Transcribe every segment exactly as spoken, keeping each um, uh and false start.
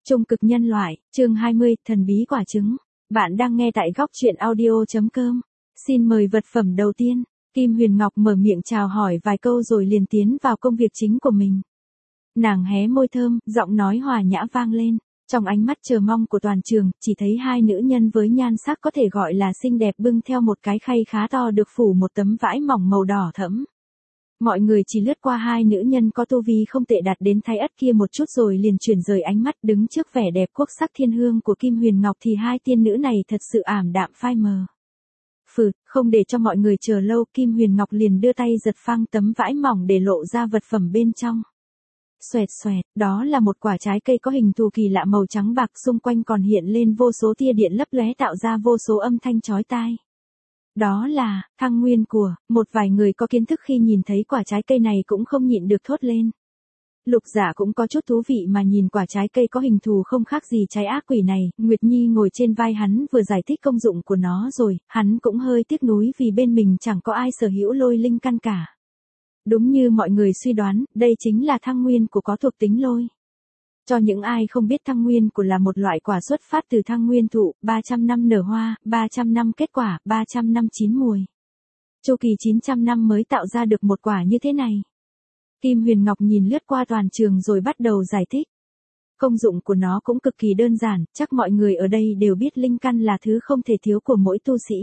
Trung cực nhân loại, chương hai mươi, thần bí quả trứng. Bạn đang nghe tại góc truyện audio.com. Xin mời vật phẩm đầu tiên. Kim Huyền Ngọc mở miệng chào hỏi vài câu rồi liền tiến vào công việc chính của mình. Nàng hé môi thơm, giọng nói hòa nhã vang lên. Trong ánh mắt chờ mong của toàn trường, chỉ thấy hai nữ nhân với nhan sắc có thể gọi là xinh đẹp bưng theo một cái khay khá to được phủ một tấm vải mỏng màu đỏ thẫm. Mọi người chỉ lướt qua hai nữ nhân có tu vi không tệ đạt đến thái ất kia một chút rồi liền chuyển rời ánh mắt đứng trước vẻ đẹp quốc sắc thiên hương của Kim Huyền Ngọc thì hai tiên nữ này thật sự ảm đạm phai mờ. Phừ, không để cho mọi người chờ lâu, Kim Huyền Ngọc liền đưa tay giật phăng tấm vải mỏng để lộ ra vật phẩm bên trong. Xoẹt xoẹt, đó là một quả trái cây có hình thù kỳ lạ màu trắng bạc, xung quanh còn hiện lên vô số tia điện lấp lóe tạo ra vô số âm thanh chói tai. Đó là thăng nguyên của, một vài người có kiến thức khi nhìn thấy quả trái cây này cũng không nhịn được thốt lên. Lục Giả cũng có chút thú vị mà nhìn quả trái cây có hình thù không khác gì trái ác quỷ này, Nguyệt Nhi ngồi trên vai hắn vừa giải thích công dụng của nó rồi, hắn cũng hơi tiếc nuối vì bên mình chẳng có ai sở hữu lôi linh căn cả. Đúng như mọi người suy đoán, đây chính là thăng nguyên của có thuộc tính lôi. Cho những ai không biết, thăng nguyên của là một loại quả xuất phát từ thăng nguyên thụ, ba trăm năm nở hoa, ba trăm năm kết quả, ba trăm năm chín mùi. Chu kỳ chín trăm năm mới tạo ra được một quả như thế này. Kim Huyền Ngọc nhìn lướt qua toàn trường rồi bắt đầu giải thích. Công dụng của nó cũng cực kỳ đơn giản, chắc mọi người ở đây đều biết linh căn là thứ không thể thiếu của mỗi tu sĩ.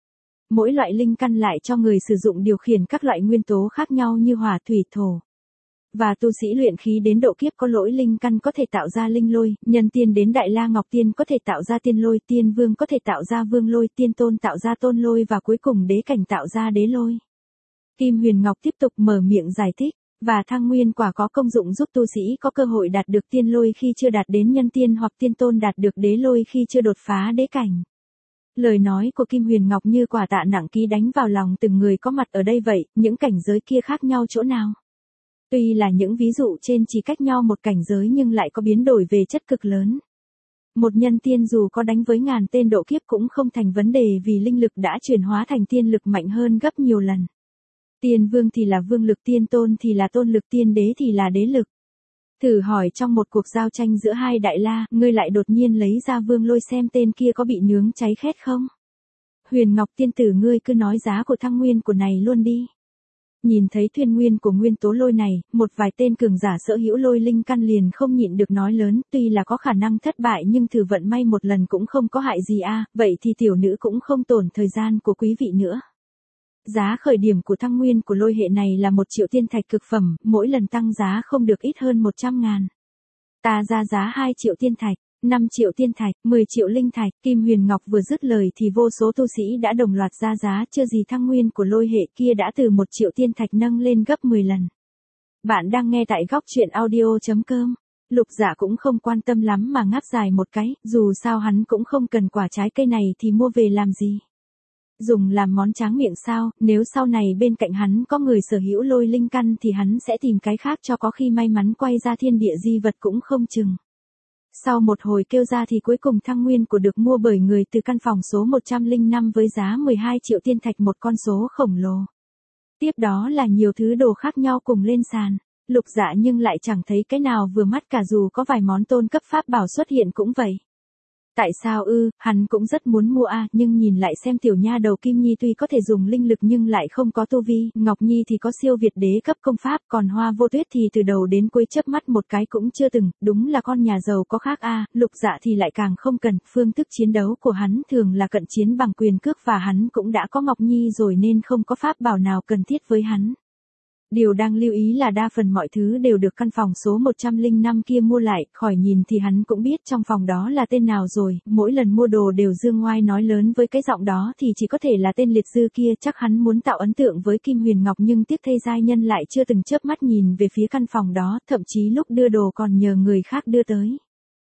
Mỗi loại linh căn lại cho người sử dụng điều khiển các loại nguyên tố khác nhau như hỏa, thủy, thổ. Và tu sĩ luyện khí đến độ kiếp có lỗi linh căn có thể tạo ra linh lôi, nhân tiên đến Đại La Ngọc Tiên có thể tạo ra tiên lôi, tiên vương có thể tạo ra vương lôi, tiên tôn tạo ra tôn lôi và cuối cùng đế cảnh tạo ra đế lôi. Kim Huyền Ngọc tiếp tục mở miệng giải thích, và thăng nguyên quả có công dụng giúp tu sĩ có cơ hội đạt được tiên lôi khi chưa đạt đến nhân tiên hoặc tiên tôn đạt được đế lôi khi chưa đột phá đế cảnh. Lời nói của Kim Huyền Ngọc như quả tạ nặng ký đánh vào lòng từng người có mặt ở đây vậy, những cảnh giới kia khác nhau chỗ nào? Tuy là những ví dụ trên chỉ cách nhau một cảnh giới nhưng lại có biến đổi về chất cực lớn. Một nhân tiên dù có đánh với ngàn tên độ kiếp cũng không thành vấn đề vì linh lực đã chuyển hóa thành tiên lực mạnh hơn gấp nhiều lần. Tiên vương thì là vương lực, tiên tôn thì là tôn lực, tiên đế thì là đế lực. Thử hỏi trong một cuộc giao tranh giữa hai đại la, ngươi lại đột nhiên lấy ra vương lôi xem tên kia có bị nướng cháy khét không? Huyền Ngọc tiên tử, ngươi cứ nói giá của thăng nguyên của này luôn đi. Nhìn thấy thuyền nguyên của nguyên tố lôi này, một vài tên cường giả sở hữu lôi linh căn liền không nhịn được nói lớn, tuy là có khả năng thất bại nhưng thử vận may một lần cũng không có hại gì a, vậy thì tiểu nữ cũng không tổn thời gian của quý vị nữa. Giá khởi điểm của thăng nguyên của lôi hệ này là một triệu tiên thạch cực phẩm, mỗi lần tăng giá không được ít hơn một trăm ngàn. Ta ra giá hai triệu tiên thạch, năm triệu tiên thạch, mười triệu linh thạch. Kim Huyền Ngọc vừa dứt lời thì vô số tu sĩ đã đồng loạt ra giá, chưa gì thăng nguyên của lôi hệ kia đã từ một triệu tiên thạch nâng lên gấp mười lần. Bạn đang nghe tại góc truyện audio.com. Lục Giả cũng không quan tâm lắm mà ngáp dài một cái, dù sao hắn cũng không cần quả trái cây này thì mua về làm gì. Dùng làm món tráng miệng sao, nếu sau này bên cạnh hắn có người sở hữu lôi linh căn thì hắn sẽ tìm cái khác cho có khi may mắn quay ra thiên địa di vật cũng không chừng. Sau một hồi kêu ra thì cuối cùng thăng nguyên của được mua bởi người từ căn phòng số một trăm lẻ năm với giá mười hai triệu tiên thạch, một con số khổng lồ. Tiếp đó là nhiều thứ đồ khác nhau cùng lên sàn. Lục Dạ nhưng lại chẳng thấy cái nào vừa mắt cả, dù có vài món tôn cấp pháp bảo xuất hiện cũng vậy. Tại sao ư, hắn cũng rất muốn mua a, nhưng nhìn lại xem tiểu nha đầu Kim Nhi tuy có thể dùng linh lực nhưng lại không có tu vi, Ngọc Nhi thì có siêu việt đế cấp công pháp, còn Hoa Vô Tuyết thì từ đầu đến cuối chớp mắt một cái cũng chưa từng, đúng là con nhà giàu có khác a. Lục Dạ thì lại càng không cần, phương thức chiến đấu của hắn thường là cận chiến bằng quyền cước và hắn cũng đã có Ngọc Nhi rồi nên không có pháp bảo nào cần thiết với hắn. Điều đang lưu ý là đa phần mọi thứ đều được căn phòng số một trăm lẻ năm kia mua lại, khỏi nhìn thì hắn cũng biết trong phòng đó là tên nào rồi, mỗi lần mua đồ đều dương ngoai nói lớn với cái giọng đó thì chỉ có thể là tên liệt dư kia, chắc hắn muốn tạo ấn tượng với Kim Huyền Ngọc nhưng tiếc thay giai nhân lại chưa từng chớp mắt nhìn về phía căn phòng đó, thậm chí lúc đưa đồ còn nhờ người khác đưa tới.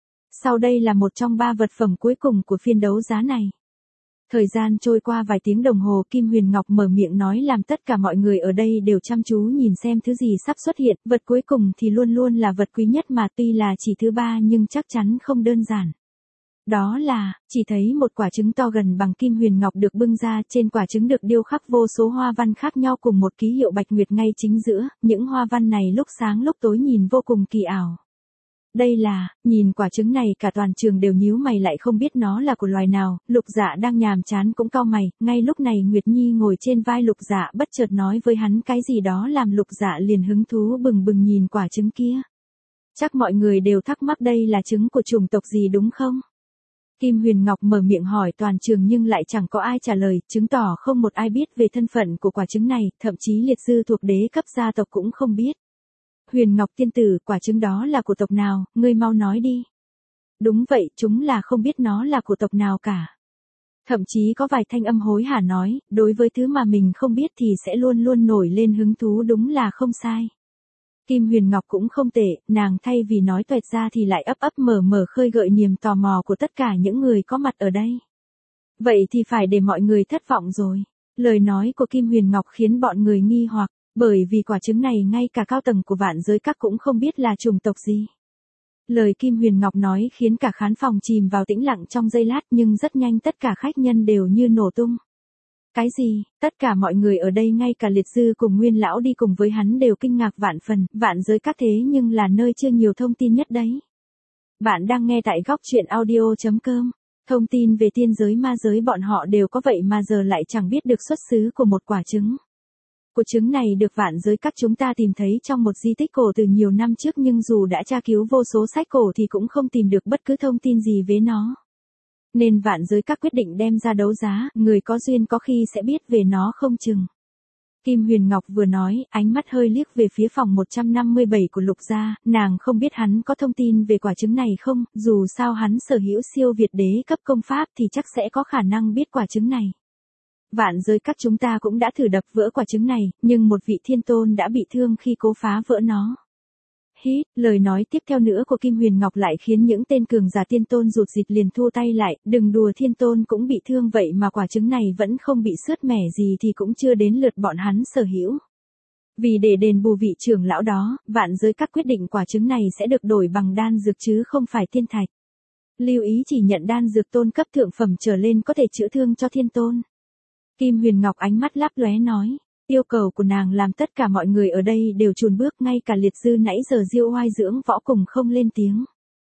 Sau đây là một trong ba vật phẩm cuối cùng của phiên đấu giá này. Thời gian trôi qua vài tiếng đồng hồ, Kim Huyền Ngọc mở miệng nói làm tất cả mọi người ở đây đều chăm chú nhìn xem thứ gì sắp xuất hiện, vật cuối cùng thì luôn luôn là vật quý nhất mà tuy là chỉ thứ ba nhưng chắc chắn không đơn giản. Đó là, chỉ thấy một quả trứng to gần bằng Kim Huyền Ngọc được bưng ra, trên quả trứng được điêu khắc vô số hoa văn khác nhau cùng một ký hiệu bạch nguyệt ngay chính giữa, những hoa văn này lúc sáng lúc tối nhìn vô cùng kỳ ảo. Đây là, nhìn quả trứng này cả toàn trường đều nhíu mày lại không biết nó là của loài nào, Lục Dạ đang nhàm chán cũng cau mày, ngay lúc này Nguyệt Nhi ngồi trên vai Lục Dạ bất chợt nói với hắn cái gì đó làm Lục Dạ liền hứng thú bừng bừng nhìn quả trứng kia. Chắc mọi người đều thắc mắc đây là trứng của chủng tộc gì đúng không? Kim Huyền Ngọc mở miệng hỏi toàn trường nhưng lại chẳng có ai trả lời, chứng tỏ không một ai biết về thân phận của quả trứng này, thậm chí liệt dư thuộc đế cấp gia tộc cũng không biết. Huyền Ngọc tiên tử, quả trứng đó là của tộc nào, ngươi mau nói đi. Đúng vậy, chúng là không biết nó là của tộc nào cả. Thậm chí có vài thanh âm hối hả nói, đối với thứ mà mình không biết thì sẽ luôn luôn nổi lên hứng thú, đúng là không sai. Kim Huyền Ngọc cũng không tệ, nàng thay vì nói tuẹt ra thì lại ấp ấp mở mở khơi gợi niềm tò mò của tất cả những người có mặt ở đây. Vậy thì phải để mọi người thất vọng rồi. Lời nói của Kim Huyền Ngọc khiến bọn người nghi hoặc, bởi vì quả trứng này ngay cả cao tầng của vạn giới các cũng không biết là chủng tộc gì. Lời Kim Huyền Ngọc nói khiến cả khán phòng chìm vào tĩnh lặng trong giây lát nhưng rất nhanh tất cả khách nhân đều như nổ tung. Cái gì, tất cả mọi người ở đây ngay cả liệt dư cùng Nguyên lão đi cùng với hắn đều kinh ngạc vạn phần, vạn giới các thế nhưng là nơi chưa nhiều thông tin nhất đấy. Bạn đang nghe tại góc truyện audio chấm com, thông tin về tiên giới ma giới bọn họ đều có vậy mà giờ lại chẳng biết được xuất xứ của một quả trứng. Quả trứng này được vạn giới các chúng ta tìm thấy trong một di tích cổ từ nhiều năm trước nhưng dù đã tra cứu vô số sách cổ thì cũng không tìm được bất cứ thông tin gì về nó. Nên vạn giới các quyết định đem ra đấu giá, người có duyên có khi sẽ biết về nó không chừng. Kim Huyền Ngọc vừa nói, ánh mắt hơi liếc về phía phòng một trăm năm mươi bảy của Lục gia, nàng không biết hắn có thông tin về quả trứng này không, dù sao hắn sở hữu siêu việt đế cấp công pháp thì chắc sẽ có khả năng biết quả trứng này. Vạn giới các chúng ta cũng đã thử đập vỡ quả trứng này, nhưng một vị thiên tôn đã bị thương khi cố phá vỡ nó. Hít, lời nói tiếp theo nữa của Kim Huyền Ngọc lại khiến những tên cường giả thiên tôn rụt rịch liền thua tay lại, đừng đùa thiên tôn cũng bị thương vậy mà quả trứng này vẫn không bị sứt mẻ gì thì cũng chưa đến lượt bọn hắn sở hữu. Vì để đền bù vị trưởng lão đó, vạn giới các quyết định quả trứng này sẽ được đổi bằng đan dược chứ không phải thiên thạch. Lưu ý chỉ nhận đan dược tôn cấp thượng phẩm trở lên có thể chữa thương cho thiên tôn. Kim Huyền Ngọc ánh mắt lấp lóe nói. Yêu cầu của nàng làm tất cả mọi người ở đây đều chùn bước, ngay cả liệt dư nãy giờ diêu oai dưỡng võ cùng không lên tiếng.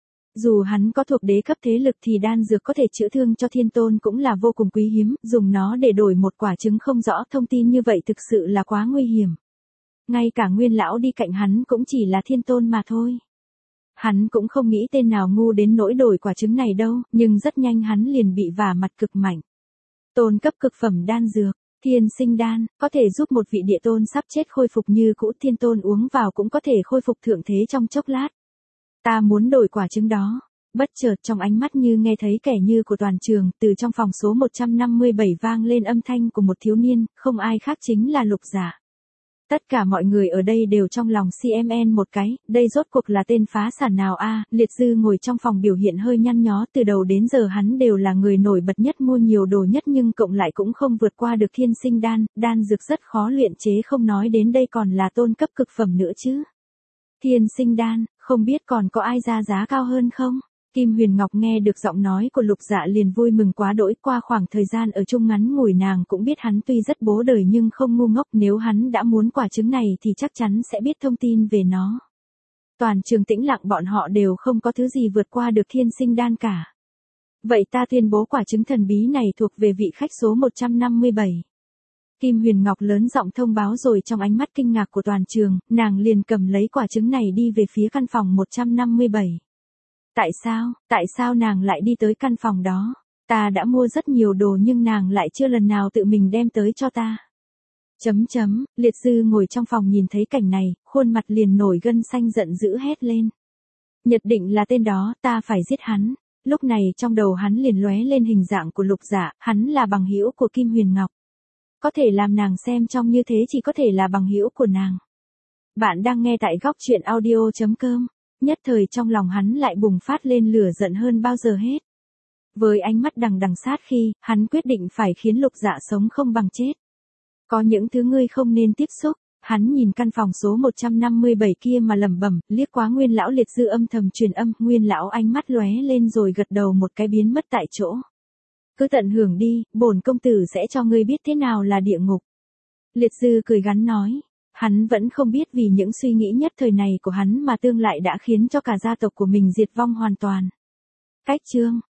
Dù hắn có thuộc đế cấp thế lực thì đan dược có thể chữa thương cho thiên tôn cũng là vô cùng quý hiếm, dùng nó để đổi một quả trứng không rõ thông tin như vậy thực sự là quá nguy hiểm. Ngay cả Nguyên lão đi cạnh hắn cũng chỉ là thiên tôn mà thôi. Hắn cũng không nghĩ tên nào ngu đến nỗi đổi quả trứng này đâu, nhưng rất nhanh hắn liền bị vả mặt cực mạnh. Tôn cấp cực phẩm đan dược. Thiên sinh đan, có thể giúp một vị địa tôn sắp chết khôi phục như cũ, thiên tôn uống vào cũng có thể khôi phục thượng thế trong chốc lát. Ta muốn đổi quả trứng đó. Bất chợt trong ánh mắt như nghe thấy kẻ như của toàn trường, từ trong phòng số một trăm năm mươi bảy vang lên âm thanh của một thiếu niên, không ai khác chính là Lục Dạ. Tất cả mọi người ở đây đều trong lòng xê em en một cái, đây rốt cuộc là tên phá sản nào a? Liệt dư ngồi trong phòng biểu hiện hơi nhăn nhó, từ đầu đến giờ hắn đều là người nổi bật nhất, mua nhiều đồ nhất nhưng cộng lại cũng không vượt qua được thiên sinh đan, đan dược rất khó luyện chế không nói đến đây còn là tôn cấp cực phẩm nữa chứ. Thiên sinh đan, không biết còn có ai ra giá cao hơn không? Kim Huyền Ngọc nghe được giọng nói của Lục Dạ liền vui mừng quá đỗi, qua khoảng thời gian ở chung ngắn ngủi nàng cũng biết hắn tuy rất bố đời nhưng không ngu ngốc, nếu hắn đã muốn quả trứng này thì chắc chắn sẽ biết thông tin về nó. Toàn trường tĩnh lặng, bọn họ đều không có thứ gì vượt qua được thiên sinh đan cả. Vậy ta tuyên bố quả trứng thần bí này thuộc về vị khách số một trăm năm mươi bảy. Kim Huyền Ngọc lớn giọng thông báo rồi trong ánh mắt kinh ngạc của toàn trường, nàng liền cầm lấy quả trứng này đi về phía căn phòng một trăm năm mươi bảy. Tại sao, tại sao nàng lại đi tới căn phòng đó? Ta đã mua rất nhiều đồ nhưng nàng lại chưa lần nào tự mình đem tới cho ta. Chấm chấm, liệt dư ngồi trong phòng nhìn thấy cảnh này, khuôn mặt liền nổi gân xanh giận dữ hét lên. Nhất định là tên đó, ta phải giết hắn. Lúc này trong đầu hắn liền lóe lên hình dạng của Lục Dạ, hắn là bằng hữu của Kim Huyền Ngọc. Có thể làm nàng xem trong như thế chỉ có thể là bằng hữu của nàng. Bạn đang nghe tại góc truyện audio chấm com. Nhất thời trong lòng hắn lại bùng phát lên lửa giận hơn bao giờ hết. Với ánh mắt đằng đằng sát khi, hắn quyết định phải khiến Lục Dạ sống không bằng chết. Có những thứ ngươi không nên tiếp xúc. Hắn nhìn căn phòng số một trăm năm mươi bảy kia mà lẩm bẩm, liếc quá Nguyên lão liệt dư âm thầm truyền âm, Nguyên lão ánh mắt lóe lên rồi gật đầu một cái biến mất tại chỗ. Cứ tận hưởng đi, bổn công tử sẽ cho ngươi biết thế nào là địa ngục. Liệt dư cười gắn nói. Hắn vẫn không biết vì những suy nghĩ nhất thời này của hắn mà tương lại đã khiến cho cả gia tộc của mình diệt vong hoàn toàn. Cách chương